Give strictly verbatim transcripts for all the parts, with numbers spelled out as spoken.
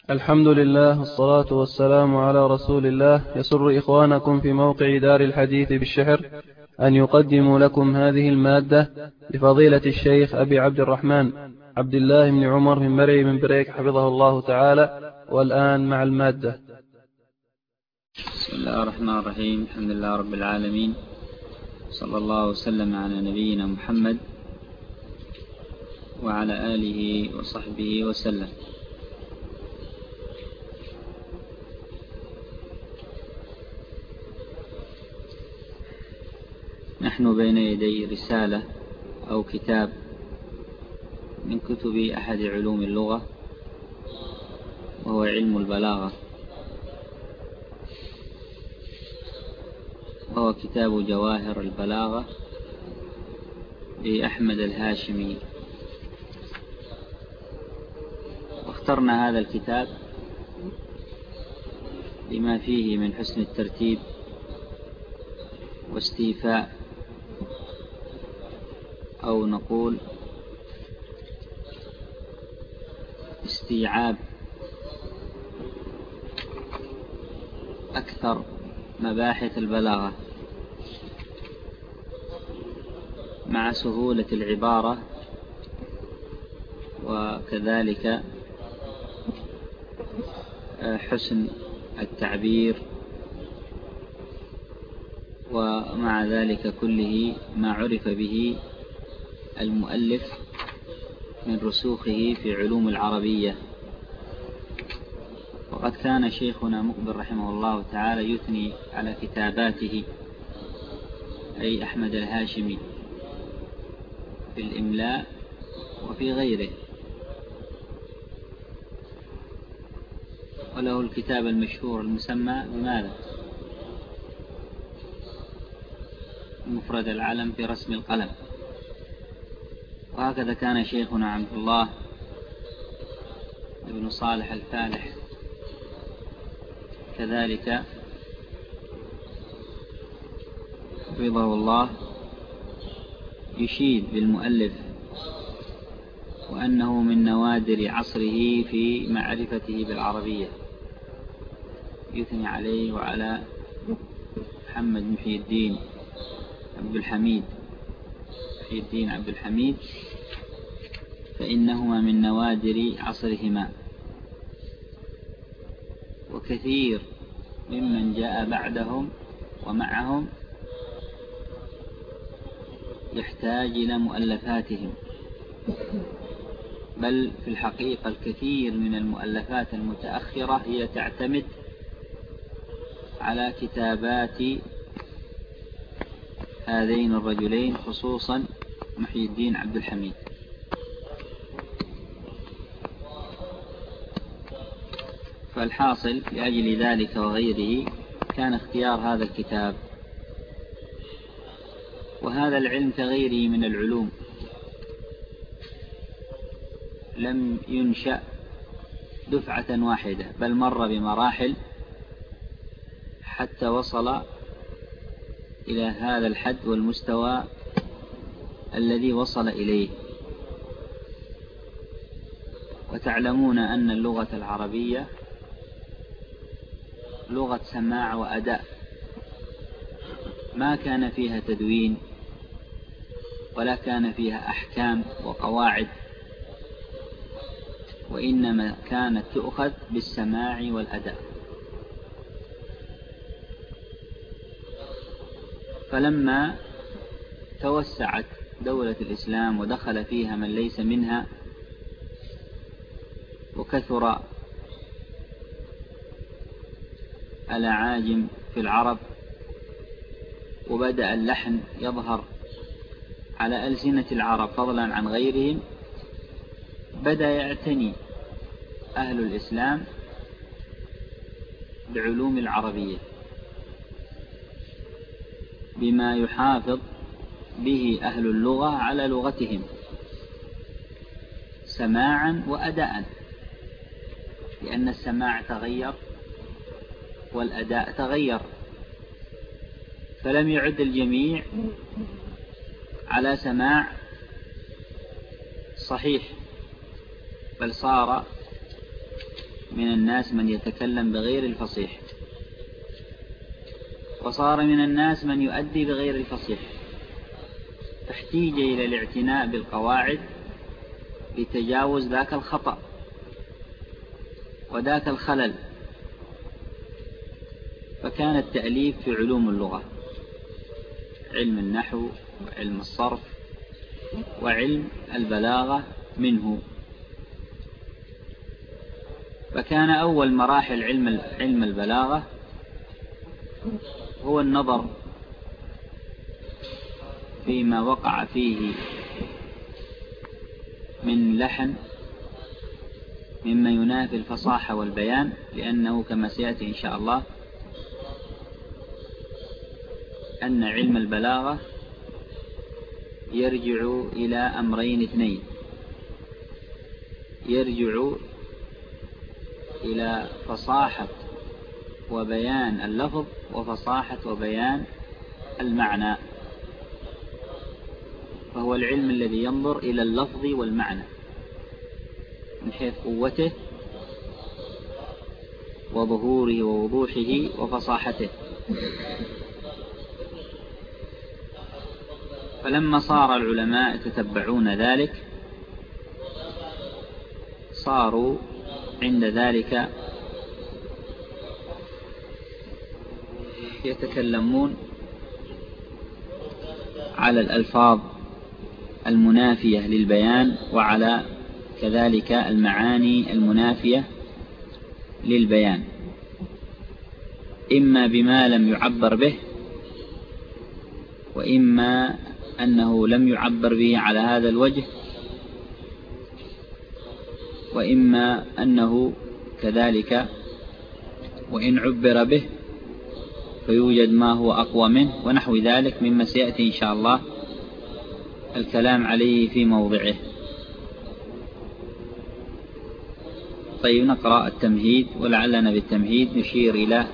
الحمد لله والصلاة والسلام على رسول الله. يسر إخوانكم في موقع دار الحديث بالشحر أن يقدموا لكم هذه المادة لفضيلة الشيخ أبي عبد الرحمن عبد الله بن عمر بن مري بن بريك حفظه الله تعالى. والآن مع المادة. بسم الله الرحمن الرحيم. الحمد لله رب العالمين، صلى الله وسلم على نبينا محمد وعلى آله وصحبه وسلم. نحن بين يدي رسالة أو كتاب من كتب أحد علوم اللغة، وهو علم البلاغة، وهو كتاب جواهر البلاغة لأحمد الهاشمي. واخترنا هذا الكتاب لما فيه من حسن الترتيب واستيفاء، أو نقول استيعاب أكثر مباحث البلاغة، مع سهولة العبارة وكذلك حسن التعبير، ومع ذلك كله ما عرف به المؤلف من رسوخه في علوم العربية. وقد كان شيخنا مقبل رحمه الله تعالى يثني على كتاباته، أي أحمد الهاشمي، في الإملاء وفي غيره. وله الكتاب المشهور المسمى بماذا؟ مفرد العلم في رسم القلم. وهكذا كان شيخنا عبد الله بن صالح الفالح كذلك حفظه الله يشيد بالمؤلف، وأنه من نوادر عصره في معرفته بالعربية، يثني عليه وعلى محمد محي الدين عبد الحميد محي الدين عبد الحميد، فإنهما من نوادر عصرهما. وكثير ممن جاء بعدهم ومعهم يحتاج إلى مؤلفاتهم، بل في الحقيقة الكثير من المؤلفات المتأخرة هي تعتمد على كتابات هذين الرجلين، خصوصا محي الدين عبد الحميد. فالحاصل لأجل ذلك وغيره كان اختيار هذا الكتاب. وهذا العلم كغيره من العلوم لم ينشأ دفعة واحدة، بل مر بمراحل حتى وصل إلى هذا الحد والمستوى الذي وصل إليه. وتعلمون أن اللغة العربية لغة سماع وأداء، ما كان فيها تدوين ولا كان فيها أحكام وقواعد، وإنما كانت تؤخذ بالسماع والأداء. فلما توسعت دولة الإسلام ودخل فيها من ليس منها، وكثر الأعاجم في العرب، وبدأ اللحن يظهر على ألسنة العرب فضلا عن غيرهم، بدأ يعتني أهل الإسلام بعلوم العربية بما يحافظ به أهل اللغة على لغتهم سماعا وأداء، لأن السماع تغير والأداء تغير، فلم يعد الجميع على سماع صحيح، بل صار من الناس من يتكلم بغير الفصيح، وصار من الناس من يؤدي بغير الفصيح، فاحتيج إلى الاعتناء بالقواعد لتجاوز ذاك الخطأ وذاك الخلل. فكان التأليف في علوم اللغة، علم النحو وعلم الصرف وعلم البلاغة منه. فكان أول مراحل علم علم البلاغة هو النظر فيما وقع فيه من لحن مما ينافي الفصاحة والبيان، لأنه كما سيأتي إن شاء الله أن علم البلاغة يرجع إلى أمرين اثنين: يرجع إلى فصاحة وبيان اللفظ، وفصاحة وبيان المعنى. فهو العلم الذي ينظر إلى اللفظ والمعنى من حيث قوته وظهوره ووضوحه وفصاحته. فلما صار العلماء يتتبعون ذلك، صاروا عند ذلك يتكلمون على الألفاظ المنافية للبيان، وعلى كذلك المعاني المنافية للبيان، إما بما لم يعبر به، وإما أنه لم يعبر به على هذا الوجه، وإما أنه كذلك وإن عبر به فيوجد ما هو أقوى منه، ونحو ذلك مما سيأتي إن شاء الله الكلام عليه في موضعه. طيب، نقرأ التمهيد، ولعلنا بالتمهيد نشير إلى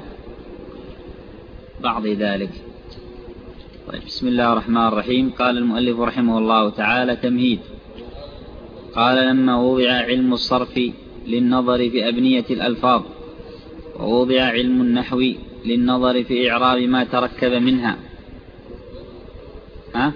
بعض ذلك. طيب، بسم الله الرحمن الرحيم. قال المؤلف رحمه الله تعالى: تمهيد. قال: لما وضع علم الصرف للنظر في أبنية الألفاظ، ووضع علم النحو للنظر في إعراب ما تركب منها. ها؟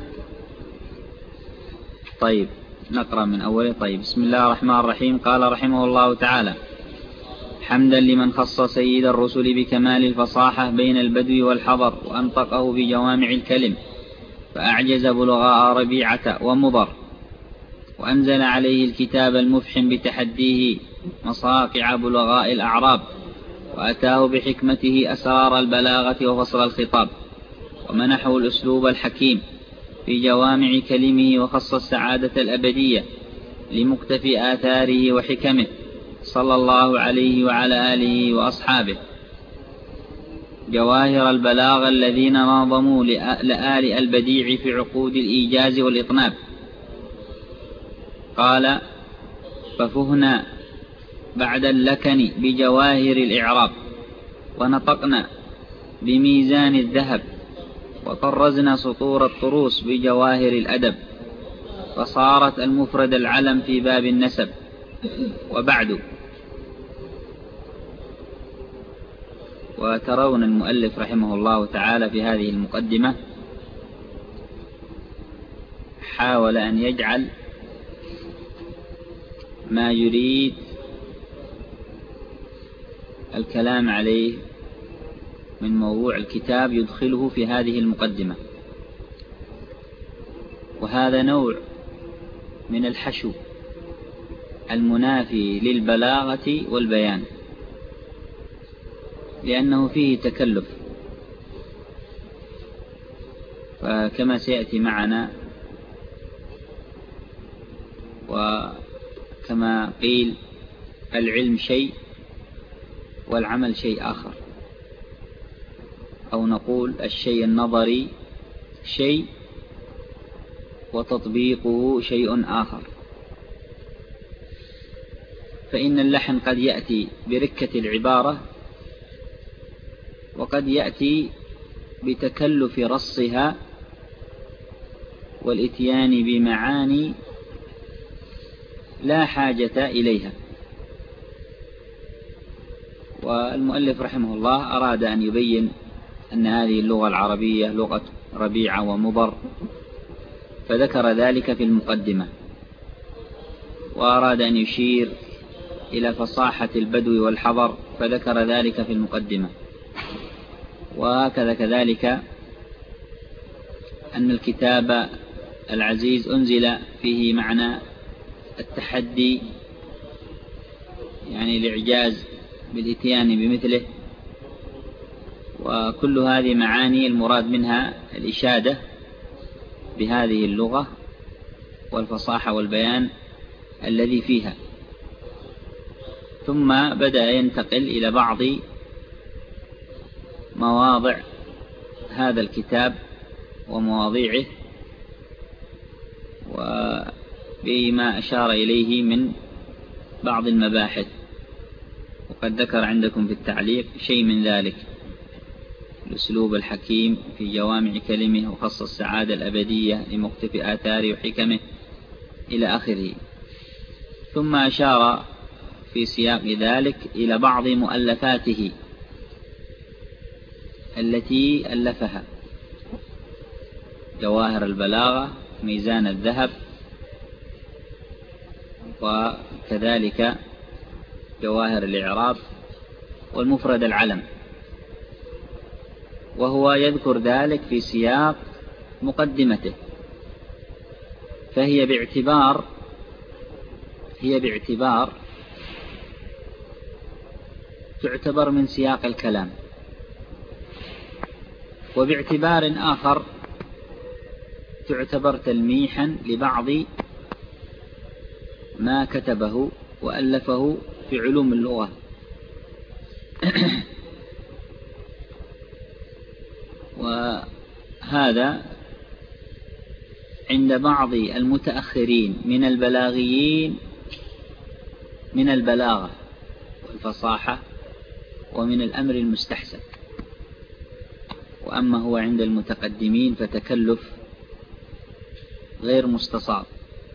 طيب، نقرأ من أوله. طيب، بسم الله الرحمن الرحيم. قال رحمه الله تعالى: حمدا لمن خص سيد الرسل بكمال الفصاحة بين البدو والحضر، وأنطقه بجوامع الكلم، فأعجز بلغاء ربيعة ومضر، وأنزل عليه الكتاب المفحم بتحديه مصاقع بلغاء الأعراب، وأتاه بحكمته أسرار البلاغة وفصل الخطاب، ومنحه الأسلوب الحكيم في جوامع كلمه، وخص السعادة الأبدية لمقتفي آثاره وحكمه، صلى الله عليه وعلى آله وأصحابه، جواهر البلاغة الذين ناظموا لآل البديع في عقود الإيجاز والإطناب. قال: ففهنا بعد اللكن بجواهر الإعراب، ونطقنا بميزان الذهب، وطرزنا سطور الطروس بجواهر الأدب، فصارت المفرد العلم في باب النسب. وبعد، وترون المؤلف رحمه الله تعالى في هذه المقدمة حاول أن يجعل ما يريد الكلام عليه من موضوع الكتاب يدخله في هذه المقدمة، وهذا نوع من الحشو المنافي للبلاغة والبيان، لأنه فيه تكلف. فكما سيأتي معنا، وكما قيل: العلم شيء والعمل شيء آخر، أو نقول الشيء النظري شيء وتطبيقه شيء آخر. فإن اللحن قد يأتي بركة العبارة، وقد يأتي بتكلف رصها والإتيان بمعاني لا حاجة إليها. والمؤلف رحمه الله أراد أن يبين أن هذه اللغة العربية لغة ربيعة ومضر، فذكر ذلك في المقدمة، وأراد أن يشير إلى فصاحة البدو والحضر، فذكر ذلك في المقدمة. وهكذا كذلك أن الكتاب العزيز أنزل فيه معنى التحدي، يعني الإعجاز بالإتيان بمثله، وكل هذه معاني المراد منها الإشادة بهذه اللغة والفصاحة والبيان الذي فيها. ثم بدأ ينتقل إلى بعض مواضع هذا الكتاب ومواضيعه وبما أشار إليه من بعض المباحث، وقد ذكر عندكم في التعليق شيء من ذلك: الأسلوب الحكيم في جوامع كلمه، وخص السعادة الأبدية لمقتفي آثاره وحكمه إلى آخره. ثم أشار في سياق ذلك إلى بعض مؤلفاته التي ألفها: جواهر البلاغة، ميزان الذهب، وكذلك جواهر الإعراب، والمفرد العلم. وهو يذكر ذلك في سياق مقدمته، فهي باعتبار هي باعتبار تعتبر من سياق الكلام، وباعتبار آخر تعتبر تلميحا لبعض ما كتبه وألفه في علوم اللغة. وهذا عند بعض المتأخرين من البلاغيين من البلاغة والفصاحة ومن الأمر المستحسن، وأما هو عند المتقدمين فتكلف غير مستصاب.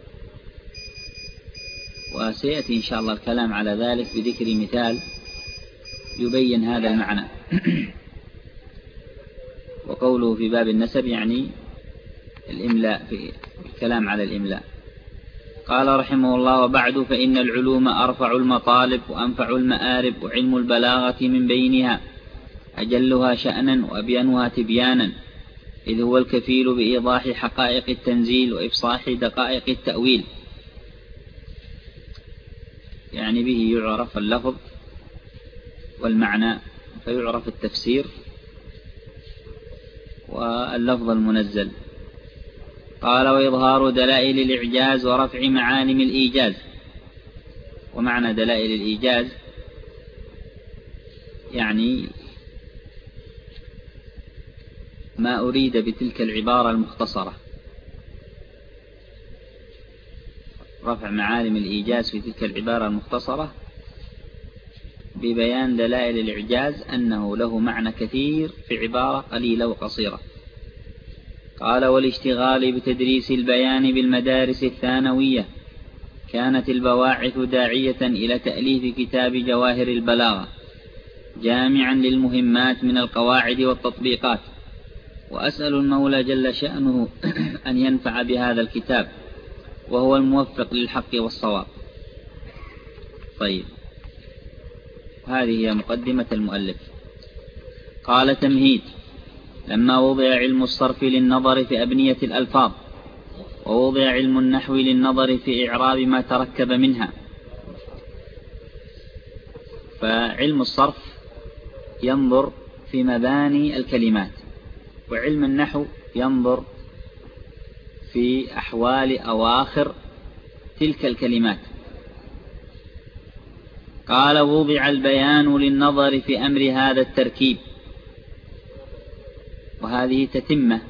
وسيأتي إن شاء الله الكلام على ذلك بذكر مثال يبين هذا المعنى. وقوله في باب النسب يعني الإملاء، في الكلام على الإملاء. قال رحمه الله: وبعد، فإن العلوم أرفع المطالب وأنفع المآرب، وعلم البلاغة من بينها أجلها شأنا وأبينها تبيانا، إذ هو الكفيل بإيضاح حقائق التنزيل وإفصاح دقائق التأويل. يعني به يعرف اللفظ والمعنى، فيعرف التفسير واللفظ المنزل. قال: وإظهار دلائل الإعجاز ورفع معالم الإيجاز. ومعنى دلائل الإيجاز يعني ما أريد بتلك العبارة المختصرة، رفع معالم الإيجاز في تلك العبارة المختصرة ببيان دلائل الإعجاز أنه له معنى كثير في عبارة قليلة وقصيرة. قال: والاشتغال بتدريس البيان بالمدارس الثانوية كانت البواعث داعية إلى تأليف كتاب جواهر البلاغة، جامعا للمهمات من القواعد والتطبيقات. وأسأل المولى جل شأنه أن ينفع بهذا الكتاب، وهو الموفق للحق والصواب. طيب، هذه هي مقدمة المؤلف. قال: تمهيد. لما وضع علم الصرف للنظر في أبنية الألفاظ، ووضع علم النحو للنظر في إعراب ما تركب منها، فعلم الصرف ينظر في مباني الكلمات، وعلم النحو ينظر في أحوال أواخر تلك الكلمات. قال: وضع البيان للنظر في أمر هذا التركيب. وهذه تتمة،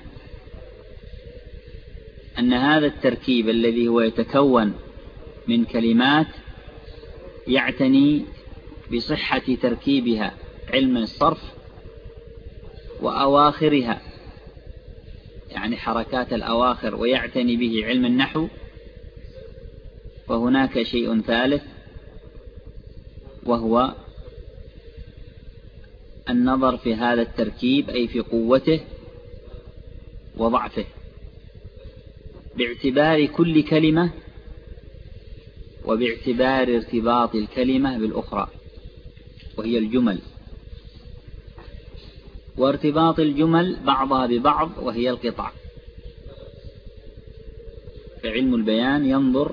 أن هذا التركيب الذي هو يتكون من كلمات يعتني بصحة تركيبها علم الصرف وأواخرها، يعني حركات الأواخر، ويعتني به علم النحو. وهناك شيء ثالث، وهو النظر في هذا التركيب، أي في قوته وضعفه، باعتبار كل كلمة وباعتبار ارتباط الكلمة بالأخرى وهي الجمل، وارتباط الجمل بعضها ببعض وهي القطع. فعلم البيان ينظر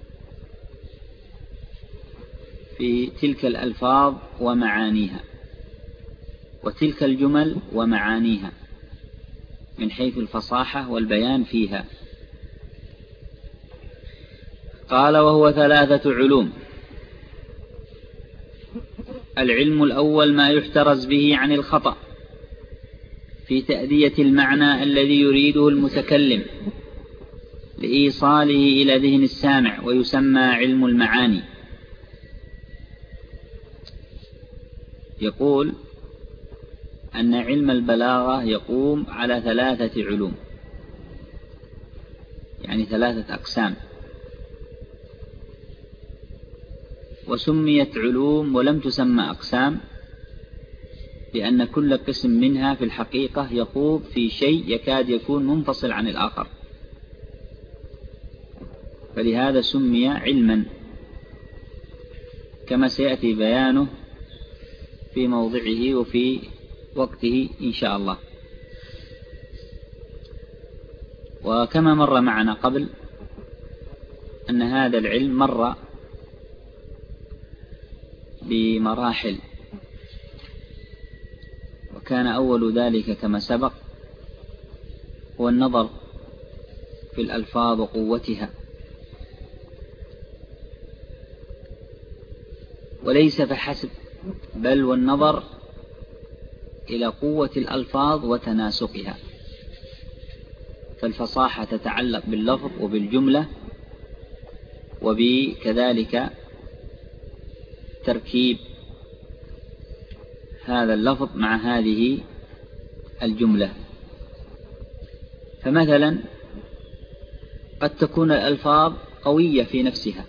في تلك الألفاظ ومعانيها وتلك الجمل ومعانيها من حيث الفصاحة والبيان فيها. قال: وهو ثلاثة علوم. العلم الأول ما يحترز به عن الخطأ في تأدية المعنى الذي يريده المتكلم لإيصاله إلى ذهن السامع، ويسمى علم المعاني. يقول أن علم البلاغة يقوم على ثلاثة علوم، يعني ثلاثة أقسام، وسميت علوم ولم تسمى أقسام، لأن كل قسم منها في الحقيقة يخوض في شيء يكاد يكون منفصل عن الآخر، فلهذا سمي علما، كما سيأتي بيانه في موضعه وفي وقته إن شاء الله. وكما مر معنا قبل أن هذا العلم مر بمراحل، وكان أول ذلك كما سبق هو النظر في الألفاظ وقوتها، وليس فحسب، بل والنظر إلى قوة الألفاظ وتناسقها. فالفصاحة تتعلق باللفظ وبالجملة، وبكذلك تركيب هذا اللفظ مع هذه الجملة. فمثلا قد تكون الألفاظ قوية في نفسها،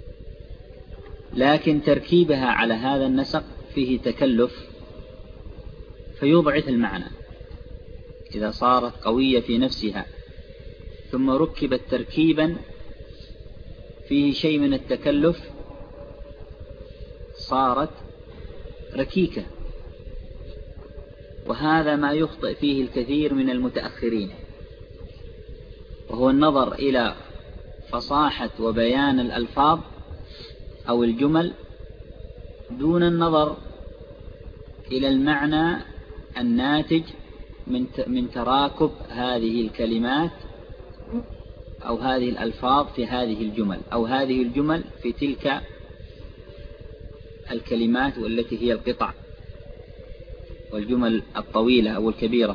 لكن تركيبها على هذا النسق فيه تكلف فيضعف المعنى. إذا صارت قوية في نفسها ثم ركبت تركيبا فيه شيء من التكلف صارت ركيكة، وهذا ما يخطئ فيه الكثير من المتأخرين، وهو النظر إلى فصاحة وبيان الألفاظ أو الجمل دون النظر إلى المعنى الناتج من تراكب هذه الكلمات أو هذه الألفاظ في هذه الجمل، أو هذه الجمل في تلك الكلمات والتي هي القطع والجمل الطويلة أو الكبيرة.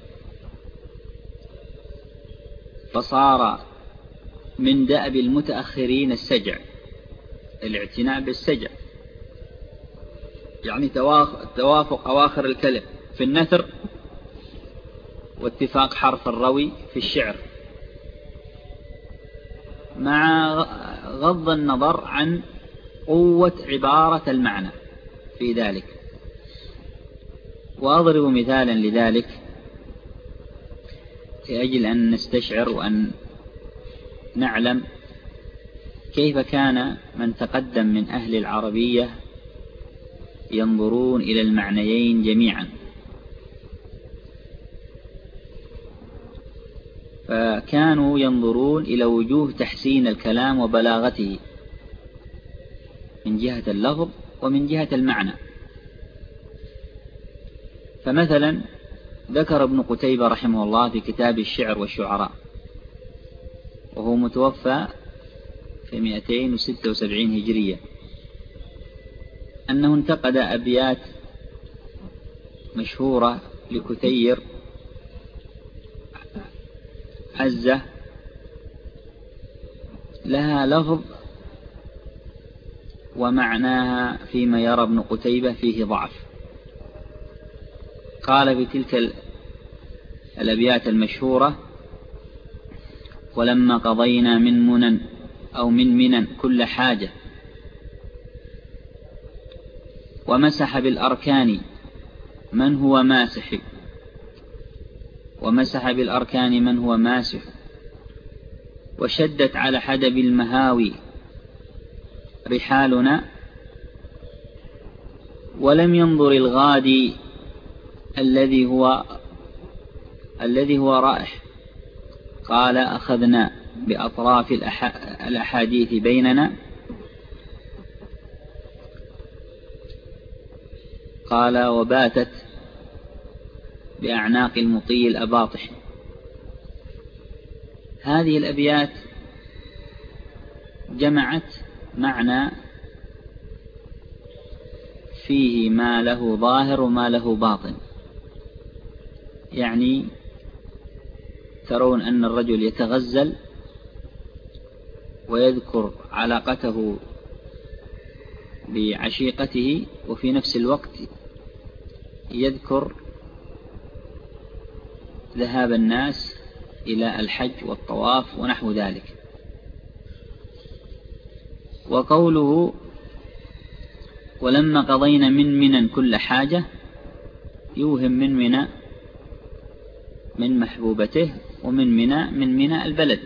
فصار من دأب المتأخرين السجع، الاعتناء بالسجع، يعني توافق أواخر الكلم في النثر واتفاق حرف الروي في الشعر، مع غض النظر عن قوة عبارة المعنى في ذلك. وأضرب مثالا لذلك لأجل أن نستشعر وأن نعلم كيف كان من تقدم من أهل العربية ينظرون إلى المعنيين جميعا. فكانوا ينظرون إلى وجوه تحسين الكلام وبلاغته من جهة اللفظ ومن جهة المعنى. فمثلا ذكر ابن قتيبة رحمه الله في كتاب الشعر والشعراء، وهو متوفى في مئتين وستة وسبعين هجرية، أنه انتقد أبيات مشهورة لكتير عزة لها لفظ ومعناها فيما يرى ابن قتيبة فيه ضعف. قال في تلك الأبيات المشهورة: ولما قضينا من منن أو من منن كل حاجة، ومسح بالأركان من هو ماسح، ومسح بالأركان من هو ماسح، وشدت على حدب المهاوي رحالنا، ولم ينظر الغادي الذي هو الذي هو رائح. قال أخذنا بأطراف الأحاديث بيننا. قال وباتت بأعناق المطي الأباطح. هذه الأبيات جمعت معنى فيه ما له ظاهر وما له باطن. يعني ترون أن الرجل يتغزل ويذكر علاقته بعشيقته، وفي نفس الوقت يذكر ذهاب الناس إلى الحج والطواف ونحو ذلك. وقوله ولما قضينا من منى كل حاجة يوهم من منى من محبوبته، ومن منى من منى البلد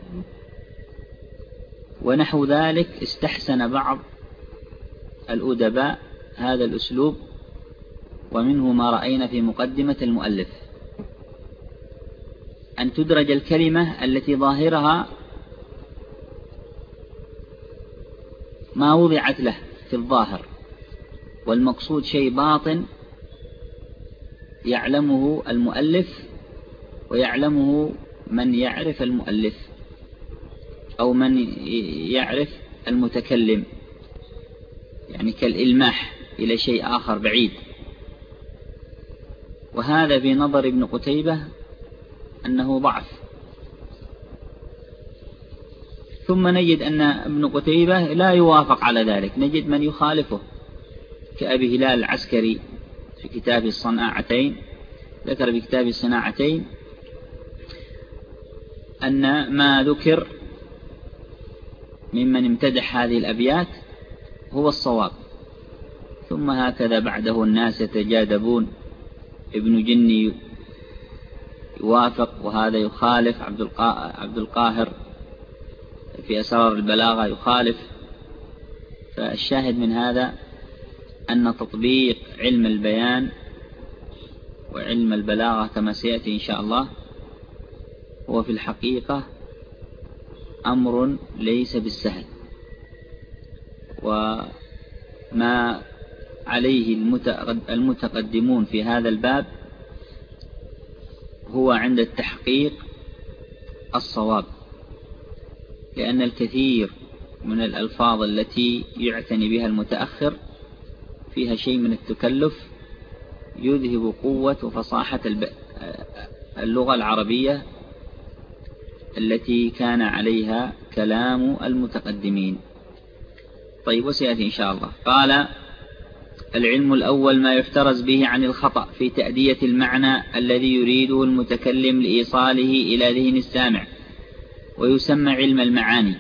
ونحو ذلك. استحسن بعض الأدباء هذا الأسلوب، ومنه ما رأينا في مقدمة المؤلف، أن تدرج الكلمة التي ظاهرها ما وضعت له في الظاهر، والمقصود شيء باطن يعلمه المؤلف ويعلمه من يعرف المؤلف أو من يعرف المتكلم، يعني كالإلماح إلى شيء آخر بعيد. وهذا في نظر ابن قتيبة أنه ضعف. ثم نجد أن ابن قتيبة لا يوافق على ذلك، نجد من يخالفه كأبي هلال العسكري في كتاب الصناعتين، ذكر في كتاب الصناعتين أن ما ذكر ممن امتدح هذه الأبيات هو الصواب. ثم هكذا بعده الناس يتجاذبون، ابن جني يوافق وهذا يخالف، عبد القاهر في أسرار البلاغة يخالف. فالشاهد من هذا أن تطبيق علم البيان وعلم البلاغة كما سيأتي إن شاء الله هو في الحقيقة أمر ليس بالسهل، وما عليه المتقدمون في هذا الباب هو عند التحقيق الصواب، لأن الكثير من الألفاظ التي يعتني بها المتأخر فيها شيء من التكلف يذهب قوة وفصاحة اللغة العربية التي كان عليها كلام المتقدمين. طيب، وسيأتي إن شاء الله. قال العلم الأول ما يحترز به عن الخطأ في تأدية المعنى الذي يريده المتكلم لإيصاله إلى ذهن السامع، ويسمى علم المعاني.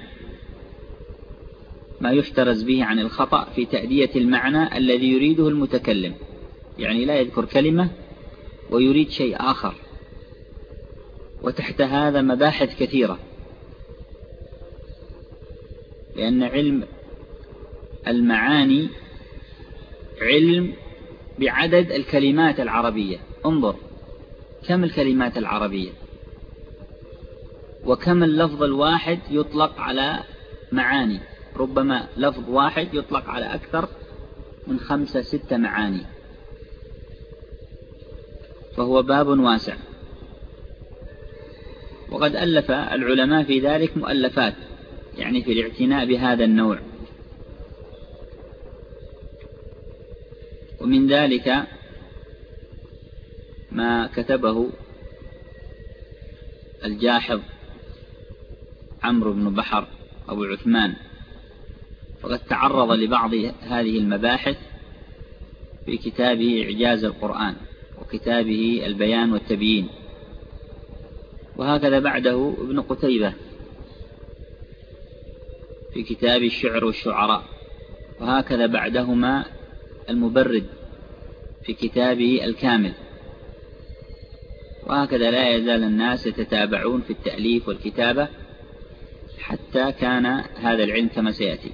ما يحترز به عن الخطأ في تأدية المعنى الذي يريده المتكلم، يعني لا يذكر كلمة ويريد شيء آخر. وتحت هذا مباحث كثيرة، لأن علم المعاني علم بعدد الكلمات العربية. انظر كم الكلمات العربية، وكم اللفظ الواحد يطلق على معاني. ربما لفظ واحد يطلق على أكثر من خمسة ستة معاني، فهو باب واسع. وقد ألف العلماء في ذلك مؤلفات، يعني في الاعتناء بهذا النوع. ومن ذلك ما كتبه الجاحظ عمرو بن بحر أبو عثمان، فقد تعرض لبعض هذه المباحث في كتابه إعجاز القرآن وكتابه البيان والتبيين. وهكذا بعده ابن قتيبة في كتاب الشعر والشعراء، وهكذا بعدهما المبرد في كتابه الكامل. وهكذا لا يزال الناس يتتابعون في التأليف والكتابة حتى كان هذا العلم كما سيأتي.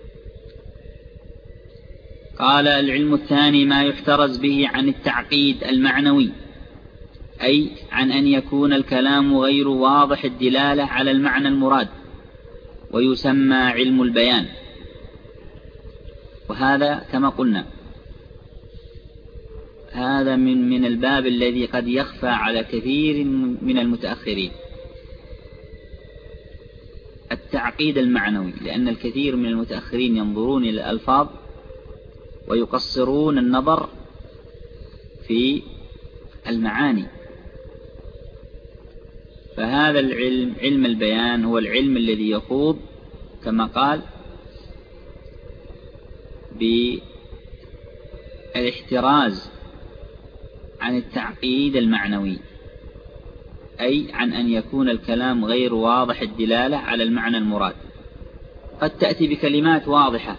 قال: العلم الثاني ما يحترز به عن التعقيد المعنوي، أي عن أن يكون الكلام غير واضح الدلالة على المعنى المراد، ويسمى علم البيان. وهذا كما قلنا هذا من من الباب الذي قد يخفى على كثير من المتأخرين، التعقيد المعنوي، لأن الكثير من المتأخرين ينظرون إلى الألفاظ ويقصرون النظر في المعاني. فهذا العلم، علم البيان، هو العلم الذي يخوض كما قال بالاحتراز عن التعقيد المعنوي، أي عن أن يكون الكلام غير واضح الدلالة على المعنى المراد. قد تأتي بكلمات واضحة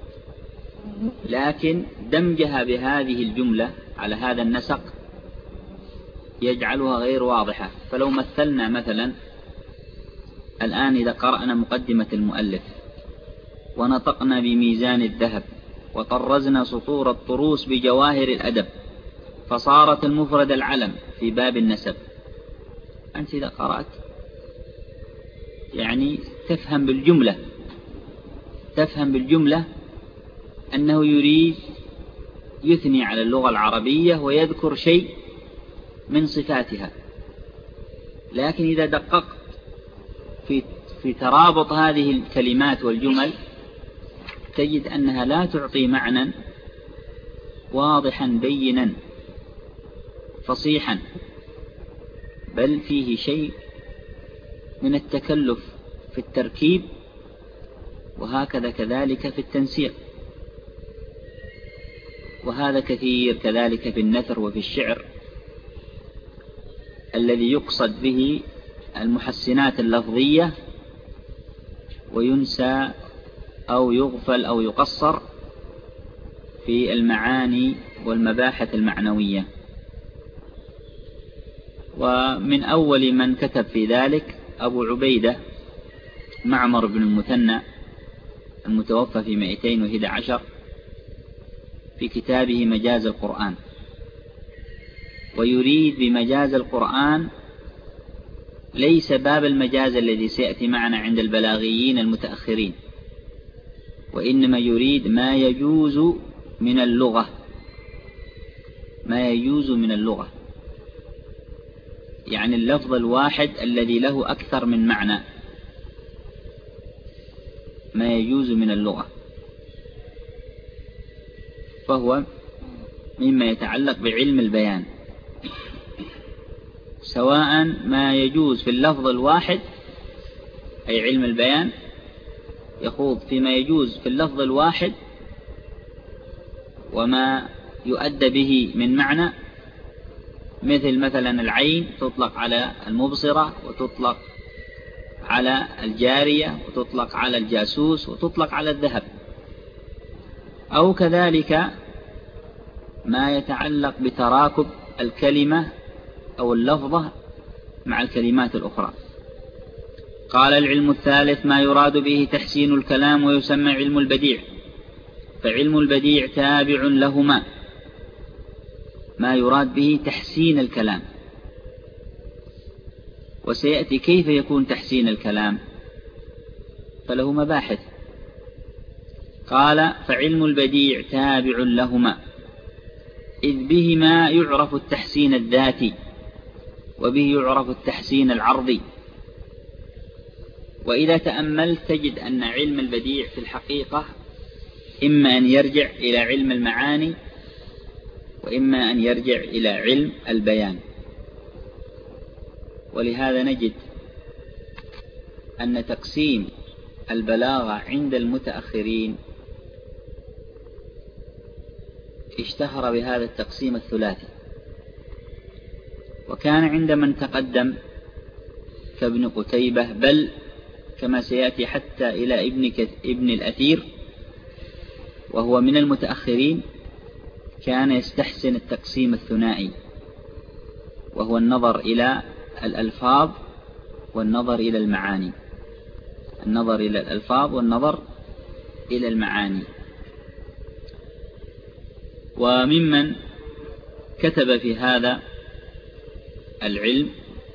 لكن دمجها بهذه الجملة على هذا النسق يجعلها غير واضحة. فلو مثلنا مثلا الآن إذا قرأنا مقدمة المؤلف ونطقنا بميزان الذهب وطرزنا سطور الطروس بجواهر الأدب فصارت المفرد العلم في باب النسب، أنت إذا قرأت يعني تفهم بالجملة تفهم بالجملة أنه يريد يثني على اللغة العربية ويذكر شيء من صفاتها. لكن إذا دققت في في ترابط هذه الكلمات والجمل تجد أنها لا تعطي معنى واضحا بينا فصيحا، بل فيه شيء من التكلف في التركيب، وهكذا كذلك في التنسيق. وهذا كثير كذلك في النثر وفي الشعر الذي يقصد به المحسنات اللفظية وينسى أو يغفل أو يقصر في المعاني والمباحث المعنوية. ومن أول من كتب في ذلك أبو عبيدة معمر بن المثنى المتوفى في مئتين وإحدى عشر في كتابه مجاز القرآن. ويريد بمجاز القرآن ليس باب المجاز الذي سيأتي معنا عند البلاغيين المتأخرين، وإنما يريد ما يجوز من اللغة ما يجوز من اللغة يعني اللفظ الواحد الذي له أكثر من معنى، ما يجوز من اللغة، فهو مما يتعلق بعلم البيان، سواء ما يجوز في اللفظ الواحد أي علم البيان يخوض فيما يجوز في اللفظ الواحد وما يؤدى به من معنى، مثل مثلا العين تطلق على المبصرة وتطلق على الجارية وتطلق على الجاسوس وتطلق على الذهب. أو كذلك ما يتعلق بتراكب الكلمة أو اللفظة مع الكلمات الأخرى. قال: العلم الثالث ما يراد به تحسين الكلام ويسمى علم البديع، فعلم البديع تابع لهما. ما يراد به تحسين الكلام، وسيأتي كيف يكون تحسين الكلام، فله مباحث. قال: فعلم البديع تابع لهما، إذ بهما يعرف التحسين الذاتي وبه يعرف التحسين العرضي. وإذا تأملت تجد أن علم البديع في الحقيقة إما أن يرجع إلى علم المعاني وإما أن يرجع إلى علم البيان. ولهذا نجد أن تقسيم البلاغة عند المتأخرين اشتهر بهذا التقسيم الثلاثي، وكان عند من تقدم كابن قتيبة، بل كما سيأتي حتى إلى ابن, ابن الأثير وهو من المتأخرين، كان يستحسن التقسيم الثنائي، وهو النظر إلى الألفاظ والنظر إلى المعاني، النظر إلى الألفاظ والنظر إلى المعاني. وممن كتب في هذا العلم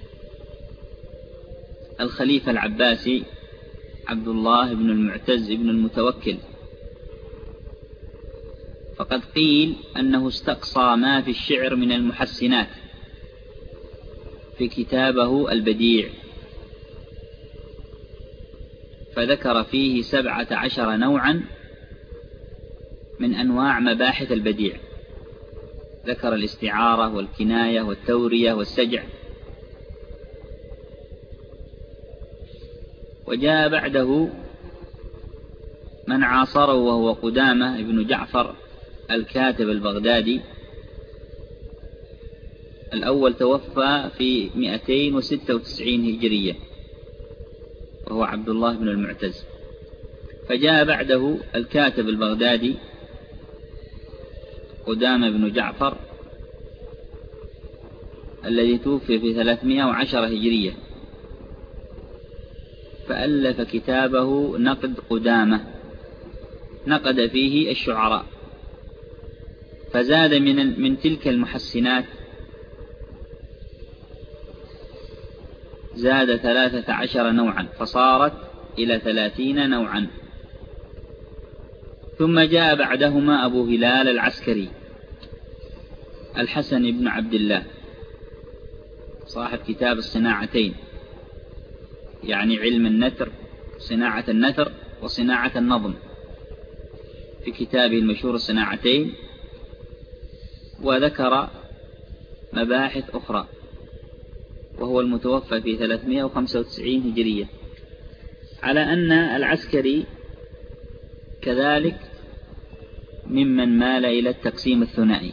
الخليفة العباسي عبد الله بن المعتز بن المتوكل، فقد قيل أنه استقصى ما في الشعر من المحسنات في كتابه البديع، فذكر فيه سبعة عشر نوعا من أنواع مباحث البديع، ذكر الاستعارة والكناية والتورية والسجع. وجاء بعده من عاصره وهو قدامة ابن جعفر الكاتب البغدادي، الأول توفى في مئتين وستة وتسعين هجرية وهو عبد الله بن المعتز، فجاء بعده الكاتب البغدادي قدامة بن جعفر الذي توفي في ثلاثمائة وعشرة هجرية، فألف كتابه نقد قدامة، نقد فيه الشعراء، فزاد من من تلك المحسنات زاد ثلاثة عشر نوعا، فصارت إلى ثلاثين نوعا. ثم جاء بعدهما أبو هلال العسكري الحسن بن عبد الله صاحب كتاب الصناعتين، يعني علم النثر، صناعة النثر وصناعة النظم، في كتابه المشهور الصناعتين، وذكر مباحث أخرى، وهو المتوفى في ثلاثمائة وخمسة وتسعين هجرية. على أن العسكري كذلك ممن مال إلى التقسيم الثنائي.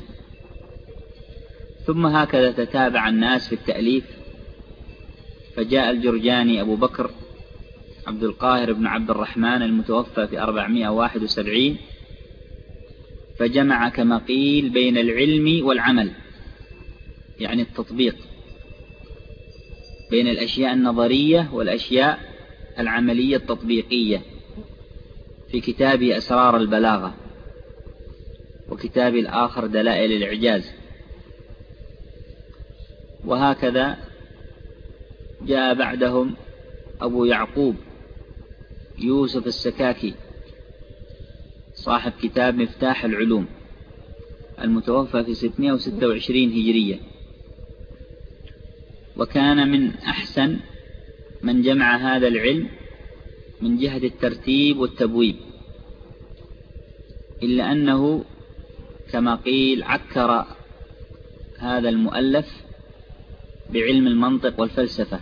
ثم هكذا تتابع الناس في التأليف، فجاء الجرجاني أبو بكر عبد القاهر بن عبد الرحمن المتوفى في أربعمائة وواحد وسبعين، فجمع كما قيل بين العلم والعمل، يعني التطبيق بين الأشياء النظرية والأشياء العملية التطبيقية، في كتابه أسرار البلاغة، وكتابه الآخر دلائل الإعجاز. وهكذا جاء بعدهم أبو يعقوب يوسف السكاكي صاحب كتاب مفتاح العلوم المتوفى في ستمائة وستة وعشرين هجرية، وكان من أحسن من جمع هذا العلم من جهة الترتيب والتبويب، إلا أنه كما قيل عكر هذا المؤلف بعلم المنطق والفلسفة،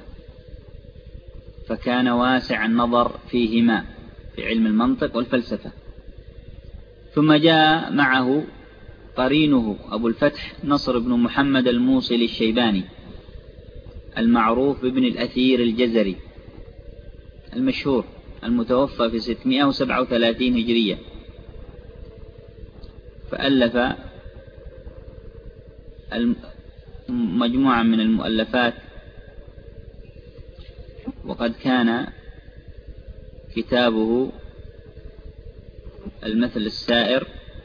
فكان واسع النظر فيهما في علم المنطق والفلسفة. ثم جاء معه قرينه أبو الفتح نصر بن محمد الموصلي الشيباني المعروف بابن الأثير الجزري المشهور، المتوفى في ستمائة وسبعة وثلاثين هجرية، فألف مجموعة من المؤلفات. وقد كان كتابه المثل السائر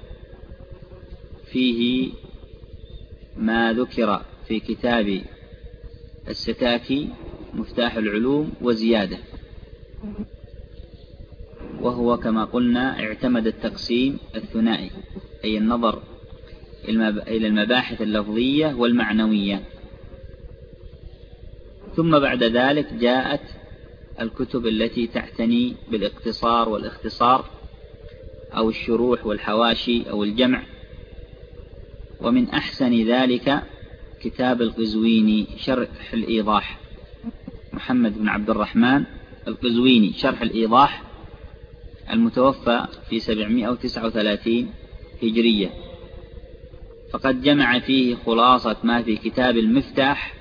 فيه ما ذكر في كتاب السكاكي مفتاح العلوم وزيادة، وهو كما قلنا اعتمد التقسيم الثنائي، أي النظر إلى المباحث اللفظية والمعنوية. ثم بعد ذلك جاءت الكتب التي تعتني بالاقتصار والاختصار، أو الشروح والحواشي أو الجمع. ومن أحسن ذلك كتاب القزويني شرح الإيضاح، محمد بن عبد الرحمن القزويني شرح الإيضاح المتوفى في سبعمائة وتسعة وثلاثين هجرية، فقد جمع فيه خلاصة ما في كتاب المفتاح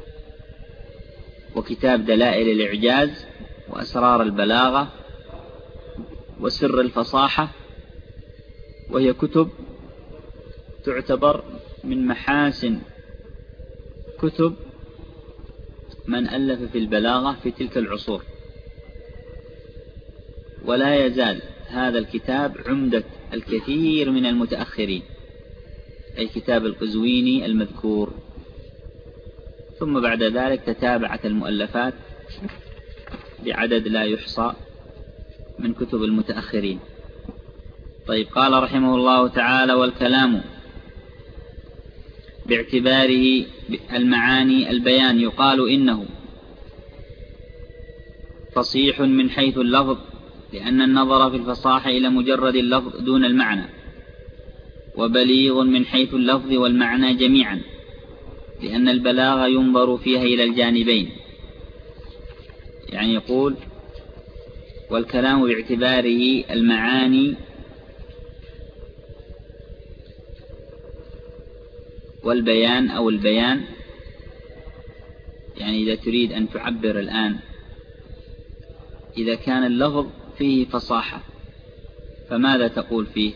وكتاب دلائل الإعجاز وأسرار البلاغة وسر الفصاحة، وهي كتب تعتبر من محاسن كتب من ألف في البلاغة في تلك العصور، ولا يزال هذا الكتاب عمدة الكثير من المتأخرين، أي كتاب القزويني المذكور. ثم بعد ذلك تتابعت المؤلفات بعدد لا يحصى من كتب المتأخرين. طيب، قال رحمه الله تعالى: والكلام باعتباره المعاني البيان يقال إنه فصيح من حيث اللفظ، لأن النظر في الفصاحة إلى مجرد اللفظ دون المعنى، وبليغ من حيث اللفظ والمعنى جميعا، لأن البلاغة ينظر فيها إلى الجانبين. يعني يقول: والكلام باعتباره المعاني والبيان أو البيان، يعني إذا تريد أن تعبر الآن، إذا كان اللفظ فيه فصاحة فماذا تقول فيه؟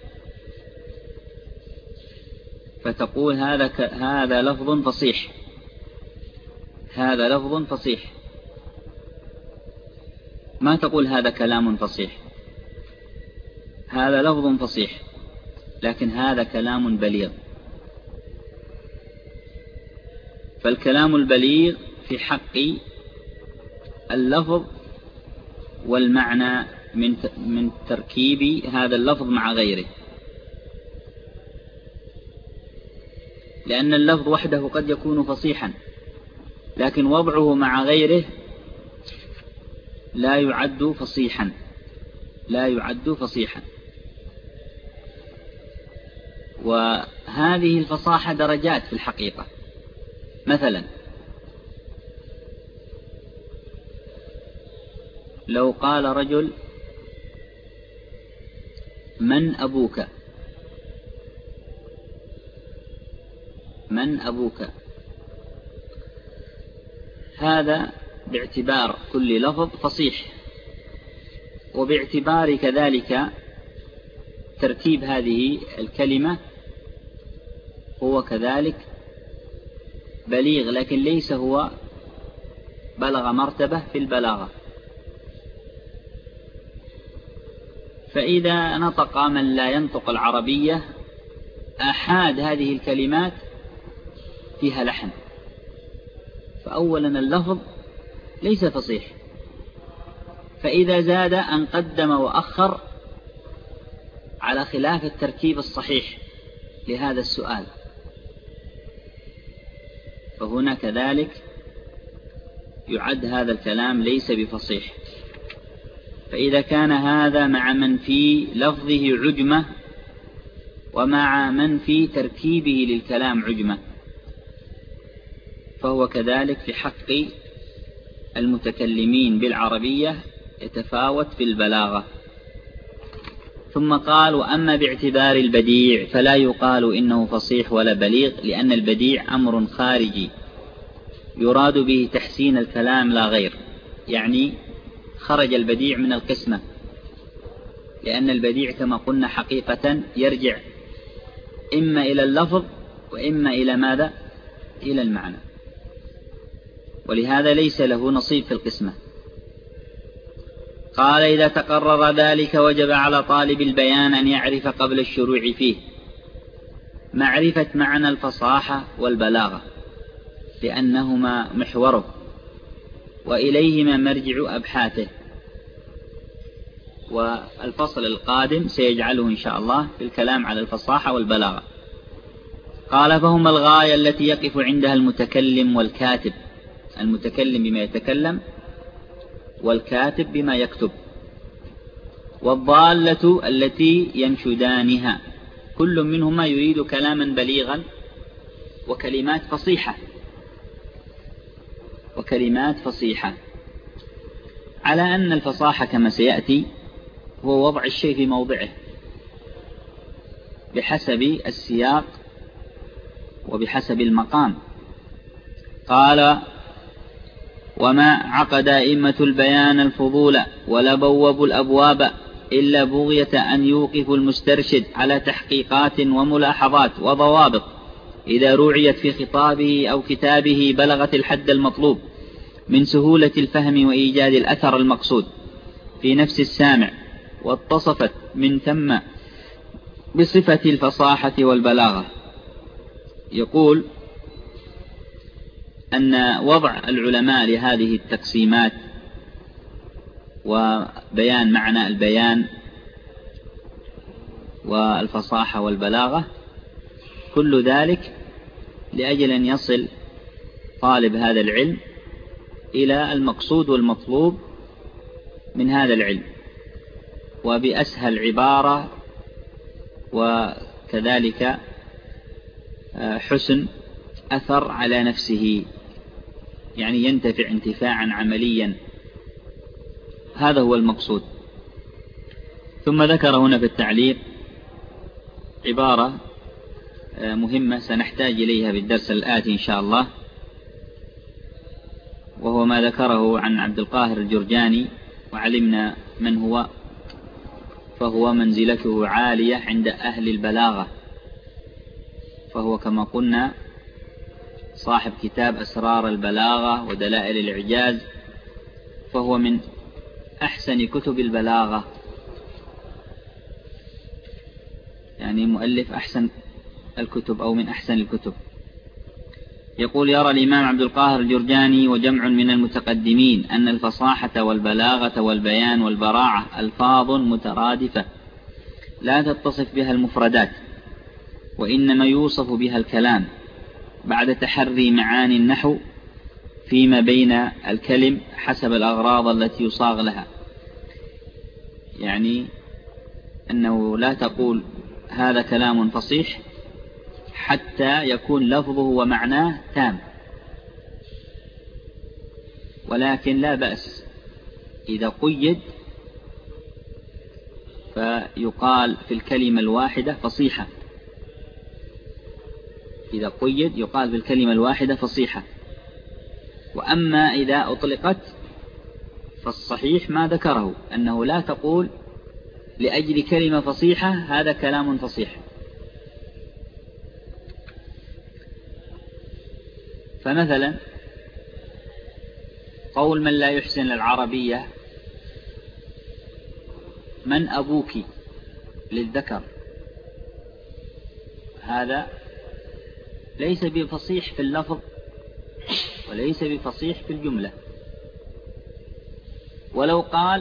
فتقول هذا ك... هذا لفظ فصيح، هذا لفظ فصيح. ما تقول هذا كلام فصيح، هذا لفظ فصيح، لكن هذا كلام بليغ. فالكلام البليغ في حق اللفظ والمعنى من من تركيب هذا اللفظ مع غيره، لأن اللفظ وحده قد يكون فصيحا، لكن وضعه مع غيره لا يعد فصيحا، لا يعد فصيحا. وهذه الفصاحة درجات في الحقيقة. مثلا لو قال رجل: من أبوك؟ من أبوك؟ هذا باعتبار كل لفظ فصيح، وباعتبار كذلك ترتيب هذه الكلمة هو كذلك بليغ، لكن ليس هو بلغ مرتبة في البلاغة. فإذا نطق من لا ينطق العربية أحاد هذه الكلمات فيها لحن، فأولا اللفظ ليس فصيح، فإذا زاد أن قدم وأخر على خلاف التركيب الصحيح لهذا السؤال، فهنا كذلك يعد هذا الكلام ليس بفصيح. فإذا كان هذا مع من في لفظه عجمة ومع من في تركيبه للكلام عجمة، فهو كذلك في حق المتكلمين بالعربية يتفاوت في البلاغة. ثم قال: وأما باعتبار البديع فلا يقال إنه فصيح ولا بليغ، لأن البديع أمر خارجي يراد به تحسين الكلام لا غير، يعني خرج البديع من القسمة، لأن البديع كما قلنا حقيقة يرجع إما إلى اللفظ وإما إلى ماذا؟ إلى المعنى، ولهذا ليس له نصيب في القسمة. قال: إذا تقرر ذلك وجب على طالب البيان أن يعرف قبل الشروع فيه معرفة معنى الفصاحة والبلاغة، لأنهما محوره وإليهما مرجع أبحاثه. والفصل القادم سيجعله إن شاء الله في الكلام على الفصاحة والبلاغة. قال: فهما الغاية التي يقف عندها المتكلم والكاتب، المتكلم بما يتكلم والكاتب بما يكتب، والضالة التي ينشدانها، كل منهما يريد كلاما بليغا وكلمات فصيحة وكلمات فصيحة على أن الفصاحة كما سيأتي هو وضع الشيء في موضعه بحسب السياق وبحسب المقام. قال: وما عقد أئمة البيان الفضول ولا بوبوا الأبواب إلا بغية أن يوقف المسترشد على تحقيقات وملاحظات وضوابط إذا رعيت في خطابه أو كتابه بلغت الحد المطلوب من سهولة الفهم وإيجاد الأثر المقصود في نفس السامع، واتصفت من ثم بصفة الفصاحة والبلاغة. يقول أن وضع العلماء لهذه التقسيمات وبيان معنى البيان والفصاحة والبلاغة كل ذلك لأجل أن يصل طالب هذا العلم إلى المقصود والمطلوب من هذا العلم وبأسهل عبارة، وكذلك حسن أثر على نفسه، يعني ينتفع انتفاعا عمليا. هذا هو المقصود. ثم ذكر هنا في التعليق عبارة مهمة سنحتاج إليها بالدرس الآتي إن شاء الله، وهو ما ذكره عن عبد القاهر الجرجاني: وعلمنا من هو، فهو منزلته عالية عند أهل البلاغة، فهو كما قلنا صاحب كتاب أسرار البلاغة ودلائل الإعجاز، فهو من أحسن كتب البلاغة، يعني مؤلف أحسن الكتب أو من أحسن الكتب. يقول: يرى الإمام عبد القاهر الجرجاني وجمع من المتقدمين أن الفصاحة والبلاغة والبيان والبراعة ألفاظ مترادفة لا تتصف بها المفردات، وإنما يوصف بها الكلام بعد تحري معاني النحو فيما بين الكلم حسب الأغراض التي يصاغ لها. يعني أنه لا تقول هذا كلام فصيح حتى يكون لفظه ومعناه تام، ولكن لا بأس إذا قيد فيقال في الكلمة الواحدة فصيحة، إذا قيد يقال في الكلمة الواحدة فصيحة. وأما إذا أطلقت فالصحيح ما ذكره، أنه لا تقول لأجل كلمة فصيحة هذا كلام فصيح. فمثلا قول من لا يحسن العربية: من أبوك للذكر، هذا ليس بفصيح في اللفظ وليس بفصيح في الجملة. ولو قال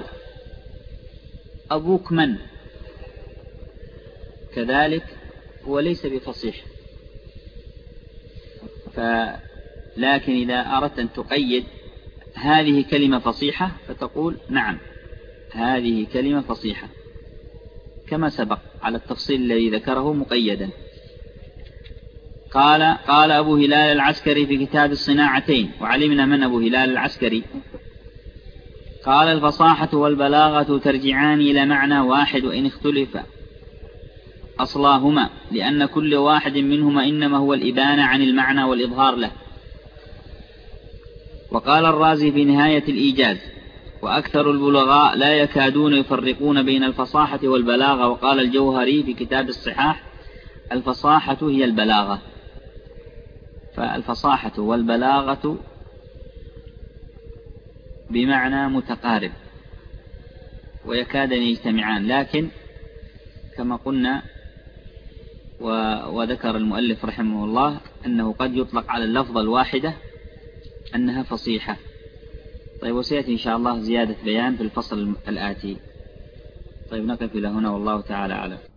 أبوك من، كذلك هو ليس بفصيح. لكن إذا أردت أن تقيد هذه كلمة فصيحة فتقول نعم هذه كلمة فصيحة، كما سبق على التفصيل الذي ذكره مقيدا. قال قال أبو هلال العسكري في كتاب الصناعتين: وعلمنا من أبو هلال العسكري. قال: الفصاحة والبلاغة ترجعان إلى معنى واحد وإن اختلف أصلاهما، لأن كل واحد منهما إنما هو الإبانة عن المعنى والإظهار له. وقال الرازي في نهاية الإيجاز: وأكثر البلغاء لا يكادون يفرقون بين الفصاحة والبلاغة. وقال الجوهري في كتاب الصحاح: الفصاحة هي البلاغة. فالفصاحة والبلاغة بمعنى متقارب ويكادن يجتمعان، لكن كما قلنا وذكر المؤلف رحمه الله أنه قد يطلق على اللفظة الواحدة أنها فصيحة. طيب، وسيأتي إن شاء الله زيادة بيان في الفصل الآتي. طيب، نقف إلى هنا والله تعالى أعلم.